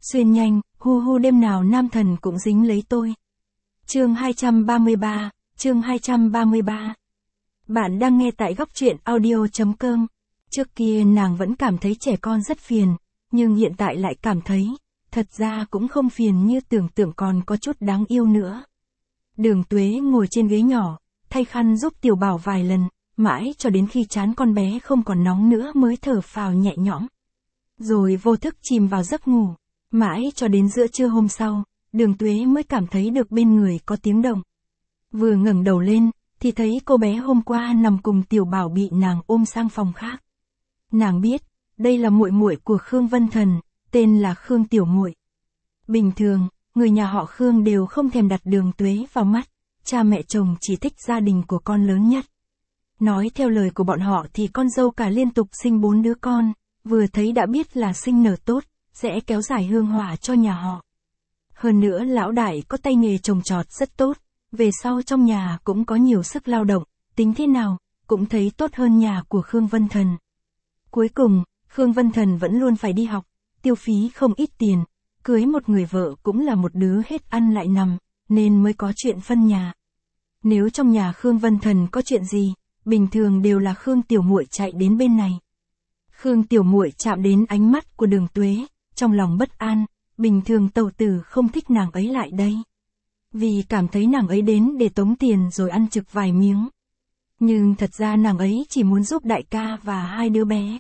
Xuyên nhanh, hu hu đêm nào nam thần cũng dính lấy tôi. Chương 233, chương 233. Bạn đang nghe tại góc truyện audio.com. Trước kia nàng vẫn cảm thấy trẻ con rất phiền, nhưng hiện tại lại cảm thấy, thật ra cũng không phiền như tưởng tượng, còn có chút đáng yêu nữa. Đường Tuế ngồi trên ghế nhỏ, thay khăn giúp Tiểu Bảo vài lần, mãi cho đến khi trán con bé không còn nóng nữa mới thở phào nhẹ nhõm. Rồi vô thức chìm vào giấc ngủ, mãi cho đến giữa trưa hôm sau, Đường Tuế mới cảm thấy được bên người có tiếng động. Vừa ngẩng đầu lên, thì thấy cô bé hôm qua nằm cùng Tiểu Bảo bị nàng ôm sang phòng khác. Nàng biết, đây là muội muội của Khương Vân Thần, tên là Khương Tiểu Muội. Bình thường, người nhà họ Khương đều không thèm đặt Đường Tuế vào mắt, cha mẹ chồng chỉ thích gia đình của con lớn nhất. Nói theo lời của bọn họ thì con dâu cả liên tục sinh 4 đứa con, vừa thấy đã biết là sinh nở tốt, sẽ kéo dài hương hỏa cho nhà họ. Hơn nữa lão đại có tay nghề trồng trọt rất tốt, về sau trong nhà cũng có nhiều sức lao động, tính thế nào, cũng thấy tốt hơn nhà của Khương Vân Thần. Cuối cùng, Khương Vân Thần vẫn luôn phải đi học, tiêu phí không ít tiền, cưới một người vợ cũng là một đứa hết ăn lại nằm, nên mới có chuyện phân nhà. Nếu trong nhà Khương Vân Thần có chuyện gì, bình thường đều là Khương Tiểu Muội chạy đến bên này. Khương Tiểu Muội chạm đến ánh mắt của Đường Tuế, trong lòng bất an, bình thường tẩu tử không thích nàng ấy lại đây. Vì cảm thấy nàng ấy đến để tống tiền rồi ăn trực vài miếng. Nhưng thật ra nàng ấy chỉ muốn giúp đại ca và 2 đứa bé.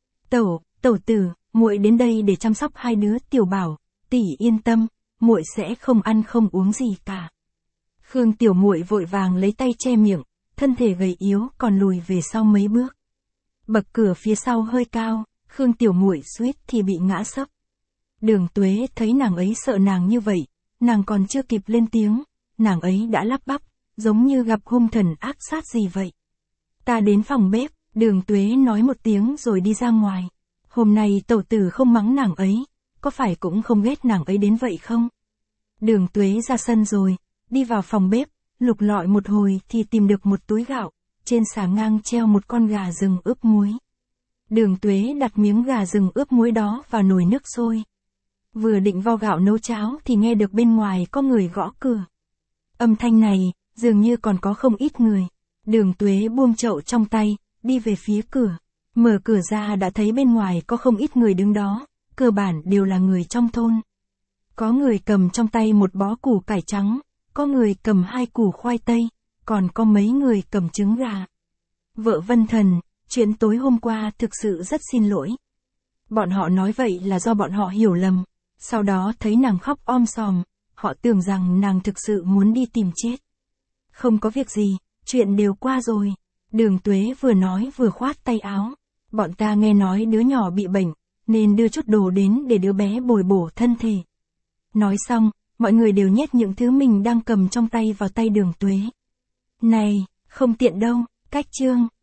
Tẩu tử, muội đến đây để chăm sóc 2 đứa. Tiểu Bảo, tỷ yên tâm, muội sẽ không ăn không uống gì cả. Khương Tiểu Muội vội vàng lấy tay che miệng, thân thể gầy yếu còn lùi về sau mấy bước. Bậc cửa phía sau hơi cao, Khương Tiểu Muội suýt thì bị ngã sấp. Đường Tuế thấy nàng ấy sợ nàng như vậy, nàng còn chưa kịp lên tiếng, nàng ấy đã lắp bắp, giống như gặp hung thần ác sát gì vậy. Ta đến phòng bếp, Đường Tuế nói một tiếng rồi đi ra ngoài. Hôm nay tẩu tử không mắng nàng ấy, có phải cũng không ghét nàng ấy đến vậy không? Đường Tuế ra sân rồi, đi vào phòng bếp, lục lọi một hồi thì tìm được một túi gạo, trên xà ngang treo một con gà rừng ướp muối. Đường Tuế đặt miếng gà rừng ướp muối đó vào nồi nước sôi. Vừa định vo gạo nấu cháo thì nghe được bên ngoài có người gõ cửa. Âm thanh này, dường như còn có không ít người. Đường Tuế buông chậu trong tay, đi về phía cửa. Mở cửa ra đã thấy bên ngoài có không ít người đứng đó, cơ bản đều là người trong thôn. Có người cầm trong tay một bó củ cải trắng, có người cầm 2 củ khoai tây, còn có mấy người cầm trứng gà. Vợ Vân Thần, chuyện tối hôm qua thực sự rất xin lỗi. Bọn họ nói vậy là do bọn họ hiểu lầm. Sau đó thấy nàng khóc om sòm, họ tưởng rằng nàng thực sự muốn đi tìm chết. Không có việc gì, chuyện đều qua rồi. Đường Tuế vừa nói vừa khoát tay áo. Bọn ta nghe nói đứa nhỏ bị bệnh, nên đưa chút đồ đến để đứa bé bồi bổ thân thể. Nói xong, mọi người đều nhét những thứ mình đang cầm trong tay vào tay Đường Tuế. Này, không tiện đâu, cách chương.